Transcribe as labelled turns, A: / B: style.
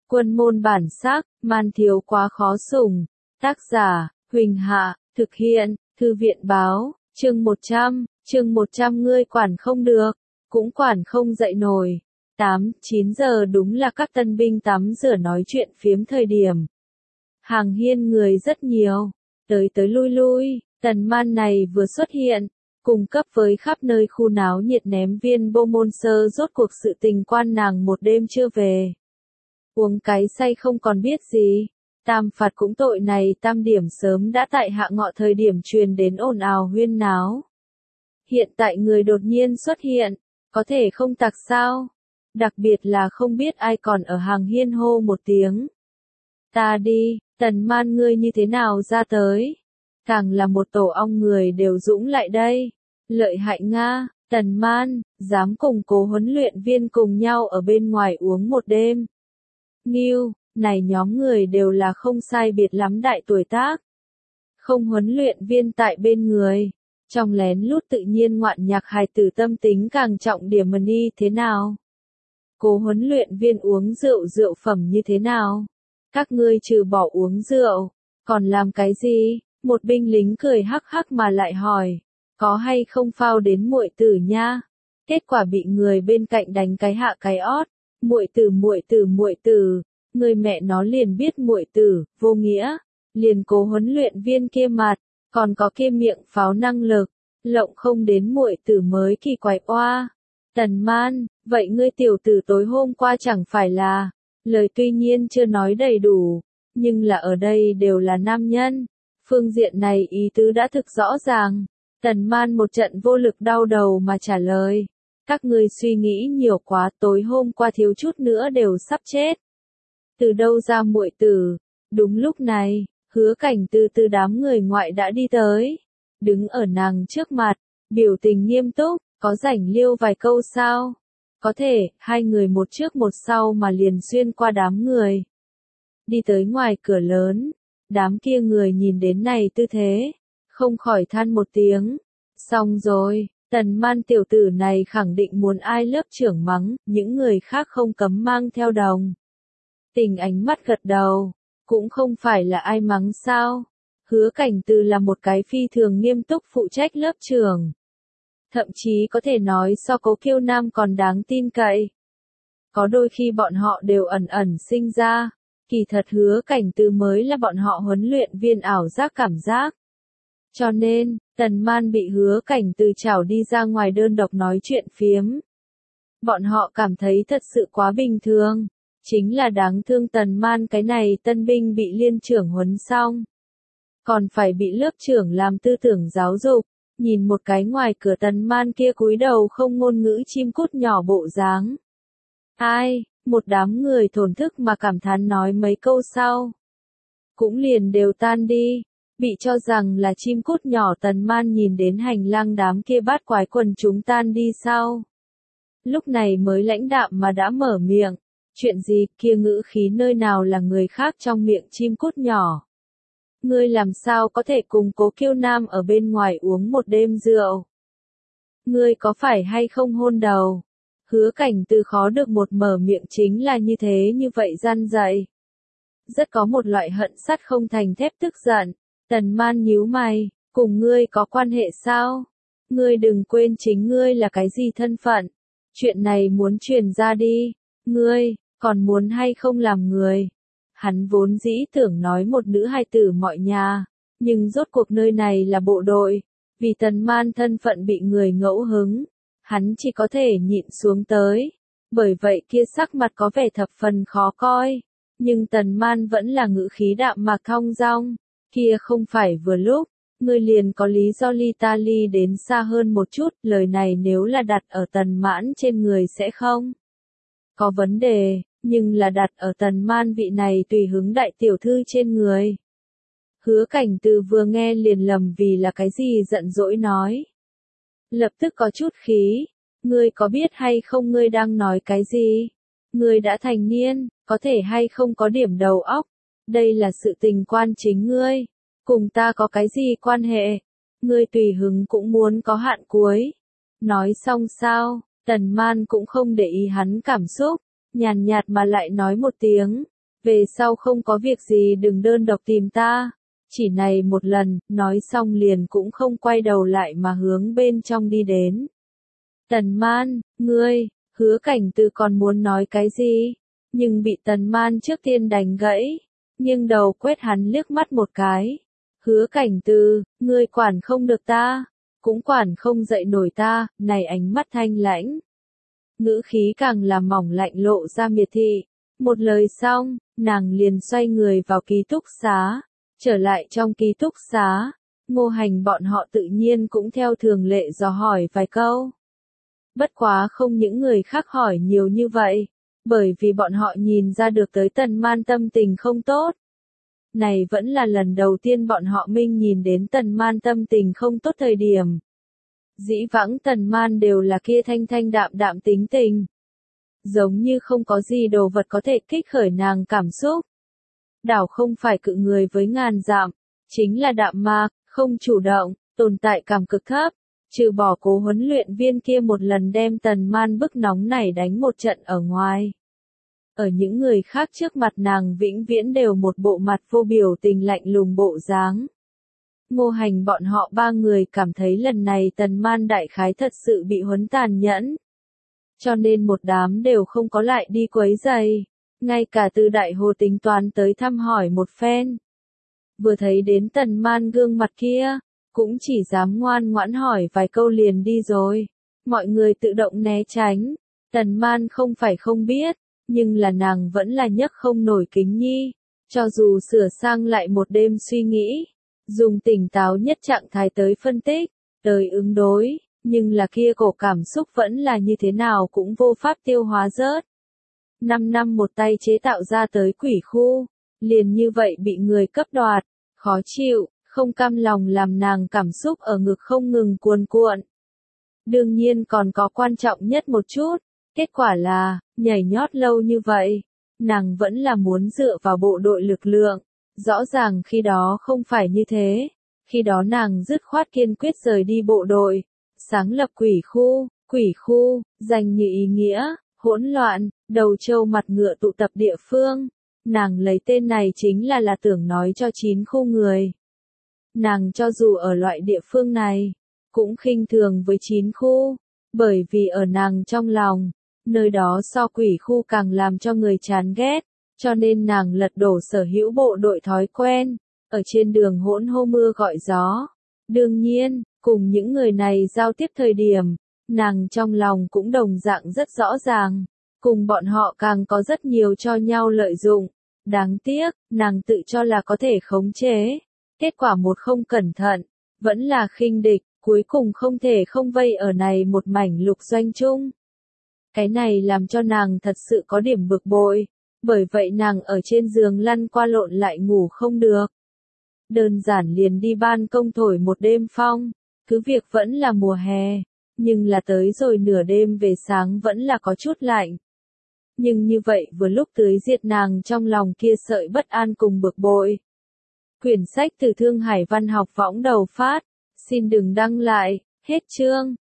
A: Quân môn bản sắc, man thiếu quá khó sủng. Tác giả, Huỳnh Hạ, thực hiện, Thư viện báo, chương 100 ngươi quản không được, cũng quản không dậy nổi. 8-9 giờ đúng là các tân binh tắm rửa nói chuyện phiếm thời điểm. Hàng hiên người rất nhiều, tới lui lui, Tần Man này vừa xuất hiện, cung cấp với khắp nơi khu náo nhiệt ném viên bô môn sơ rốt cuộc sự tình quan nàng một đêm chưa về. Uống cái say không còn biết gì, tam phạt cũng tội này tam điểm sớm đã tại hạ ngọ thời điểm truyền đến ồn ào huyên náo. Hiện tại người đột nhiên xuất hiện, có thể không tặc sao? Đặc biệt là không biết ai còn ở hàng hiên hô một tiếng. Ta đi, Tần Man ngươi như thế nào ra tới? Càng là một tổ ong người đều dũng lại đây. Lợi hại Nga, Tần Man, dám cùng Cố huấn luyện viên cùng nhau ở bên ngoài uống một đêm. Nghiêu, này nhóm người đều là không sai biệt lắm đại tuổi tác. Không huấn luyện viên tại bên người. Trong lén lút tự nhiên ngoạn nhạc hài tử tâm tính càng trọng điểm money thế nào? Cố huấn luyện viên uống rượu phẩm như thế nào? Các ngươi trừ bỏ uống rượu, còn làm cái gì? Một binh lính cười hắc hắc mà lại hỏi, có hay không phao đến muội tử nha? Kết quả bị người bên cạnh đánh cái hạ cái ót, muội tử, người mẹ nó liền biết muội tử, vô nghĩa, liền Cố huấn luyện viên kia mặt, còn có kia miệng pháo năng lực, lộng không đến muội tử mới kỳ quái oa. Tần Man, vậy ngươi tiểu tử tối hôm qua chẳng phải là, lời tuy nhiên chưa nói đầy đủ, nhưng là ở đây đều là nam nhân. Phương diện này ý tứ đã thực rõ ràng. Tần Man một trận vô lực đau đầu mà trả lời. Các ngươi suy nghĩ nhiều quá, tối hôm qua thiếu chút nữa đều sắp chết. Từ đâu ra muội tử? Đúng lúc này, Hứa Cảnh từ đám người ngoại đã đi tới. Đứng ở nàng trước mặt, biểu tình nghiêm túc, có rảnh liêu vài câu sao? Có thể, hai người một trước một sau mà liền xuyên qua đám người. Đi tới ngoài cửa lớn. Đám kia người nhìn đến này tư thế, không khỏi than một tiếng. Xong rồi, Tần Man tiểu tử này khẳng định muốn ai lớp trưởng mắng, những người khác không cấm mang theo đồng. Tình ánh mắt gật đầu, cũng không phải là ai mắng sao. Hứa Cảnh Từ là một cái phi thường nghiêm túc phụ trách lớp trưởng. Thậm chí có thể nói so Cố Kiêu Nam còn đáng tin cậy. Có đôi khi bọn họ đều ẩn sinh ra. Kỳ thật Hứa Cảnh Từ mới là bọn họ huấn luyện viên ảo giác cảm giác. Cho nên, Tần Man bị Hứa Cảnh Từ chảo đi ra ngoài đơn độc nói chuyện phiếm. Bọn họ cảm thấy thật sự quá bình thường. Chính là đáng thương Tần Man cái này tân binh bị liên trưởng huấn xong. Còn phải bị lớp trưởng làm tư tưởng giáo dục. Nhìn một cái ngoài cửa Tần Man kia cúi đầu không ngôn ngữ chim cút nhỏ bộ dáng. Ai? Một đám người thổn thức mà cảm thán nói mấy câu sau. Cũng liền đều tan đi, bị cho rằng là chim cút nhỏ Tần Man nhìn đến hành lang đám kia bát quái quần chúng tan đi sau. Lúc này mới lãnh đạm mà đã mở miệng, chuyện gì kia ngữ khí nơi nào là người khác trong miệng chim cút nhỏ. Ngươi làm sao có thể cùng Cố Kiêu Nam ở bên ngoài uống một đêm rượu? Ngươi có phải hay không hôn đầu? Hứa Cảnh Từ khó được một mở miệng chính là như thế như vậy gian dạy. Rất có một loại hận sắt không thành thép tức giận. Tần Man nhíu mày, cùng ngươi có quan hệ sao? Ngươi đừng quên chính ngươi là cái gì thân phận. Chuyện này muốn truyền ra đi. Ngươi, còn muốn hay không làm người? Hắn vốn dĩ tưởng nói một nữ hai tử mọi nhà. Nhưng rốt cuộc nơi này là bộ đội. Vì Tần Man thân phận bị người ngẫu hứng. Hắn chỉ có thể nhịn xuống tới. Bởi vậy kia sắc mặt có vẻ thập phần khó coi. Nhưng Tần Man vẫn là ngữ khí đạm mạc thong dong. Kia không phải vừa lúc. Ngươi liền có lý do ly ta ly đến xa hơn một chút. Lời này nếu là đặt ở Tần Mãn trên người sẽ không có vấn đề. Nhưng là đặt ở Tần Man vị này tùy hứng đại tiểu thư trên người. Hứa Cảnh Từ vừa nghe liền lầm vì là cái gì giận dỗi nói. Lập tức có chút khí. Ngươi có biết hay không ngươi đang nói cái gì? Ngươi đã thành niên, có thể hay không có điểm đầu óc? Đây là sự tình quan chính ngươi. Cùng ta có cái gì quan hệ? Ngươi tùy hứng cũng muốn có hạn cuối. Nói xong sao? Tần Man cũng không để ý hắn cảm xúc. Nhàn nhạt mà lại nói một tiếng. về sau không có việc gì đừng đơn độc tìm ta. Chỉ này một lần, nói xong liền cũng không quay đầu lại mà hướng bên trong đi đến. Tần Man, ngươi, Hứa Cảnh Từ còn muốn nói cái gì, nhưng bị Tần Man trước tiên đánh gãy, nhưng đầu quét hắn liếc mắt một cái. Hứa Cảnh Từ, ngươi quản không được ta, cũng quản không dậy nổi ta, này ánh mắt thanh lãnh. Ngữ khí càng là mỏng lạnh lộ ra miệt thị. Một lời xong, nàng liền xoay người vào ký túc xá. Trở lại trong ký túc xá, Ngô Hành bọn họ tự nhiên cũng theo thường lệ dò hỏi vài câu. Bất quá không những người khác hỏi nhiều như vậy, bởi vì bọn họ nhìn ra được tới Tần Man tâm tình không tốt. Này vẫn là lần đầu tiên bọn họ minh nhìn đến Tần Man tâm tình không tốt thời điểm. Dĩ vãng Tần Man đều là kia thanh thanh đạm đạm tính tình. Giống như không có gì đồ vật có thể kích khởi nàng cảm xúc. Đảo không phải cự người với ngàn dặm, chính là đạm mạc, không chủ động, tồn tại cảm cực thấp. Trừ bỏ Cố huấn luyện viên kia một lần đem Tần Man bức nóng này đánh một trận ở ngoài. Ở những người khác trước mặt nàng vĩnh viễn đều một bộ mặt vô biểu tình lạnh lùng bộ dáng. Ngô Hành bọn họ ba người cảm thấy lần này Tần Man đại khái thật sự bị huấn tàn nhẫn. Cho nên một đám đều không có lại đi quấy giày. Ngay cả Từ Đại Hồ tính toán tới thăm hỏi một phen. Vừa thấy đến Tần Man gương mặt kia, cũng chỉ dám ngoan ngoãn hỏi vài câu liền đi rồi. Mọi người tự động né tránh. Tần Man không phải không biết, nhưng là nàng vẫn là nhấc không nổi kính nhi. Cho dù sửa sang lại một đêm suy nghĩ, dùng tỉnh táo nhất trạng thái tới phân tích, tới ứng đối, nhưng là kia cổ cảm xúc vẫn là như thế nào cũng vô pháp tiêu hóa rớt. 5 năm một tay chế tạo ra tới quỷ khu, liền như vậy bị người cấp đoạt, khó chịu, không cam lòng làm nàng cảm xúc ở ngực không ngừng cuồn cuộn. Đương nhiên còn có quan trọng nhất một chút, kết quả là, nhảy nhót lâu như vậy, nàng vẫn là muốn dựa vào bộ đội lực lượng. Rõ ràng khi đó không phải như thế, khi đó nàng dứt khoát kiên quyết rời đi bộ đội, sáng lập quỷ khu, danh như ý nghĩa, hỗn loạn, đầu trâu mặt ngựa tụ tập địa phương. Nàng lấy tên này chính là tưởng nói cho 9 khu người. Nàng cho dù ở loại địa phương này, cũng khinh thường với 9 khu, bởi vì ở nàng trong lòng, nơi đó so quỷ khu càng làm cho người chán ghét. Cho nên nàng lật đổ sở hữu bộ đội thói quen, ở trên đường hỗn hô mưa gọi gió. Đương nhiên, cùng những người này giao tiếp thời điểm, nàng trong lòng cũng đồng dạng rất rõ ràng, cùng bọn họ càng có rất nhiều cho nhau lợi dụng. Đáng tiếc, nàng tự cho là có thể khống chế, kết quả một không cẩn thận, vẫn là khinh địch, cuối cùng không thể không vây ở này một mảnh lục doanh chung. Cái này làm cho nàng thật sự có điểm bực bội. Bởi vậy nàng ở trên giường lăn qua lộn lại ngủ không được. Đơn giản liền đi ban công thổi một đêm phong, cứ việc vẫn là mùa hè, nhưng là tới rồi nửa đêm về sáng vẫn là có chút lạnh. Nhưng như vậy vừa lúc tưới diệt nàng trong lòng kia sợi bất an cùng bực bội. Quyển sách từ Thương Hải Văn học võng đầu phát, xin đừng đăng lại, hết chương.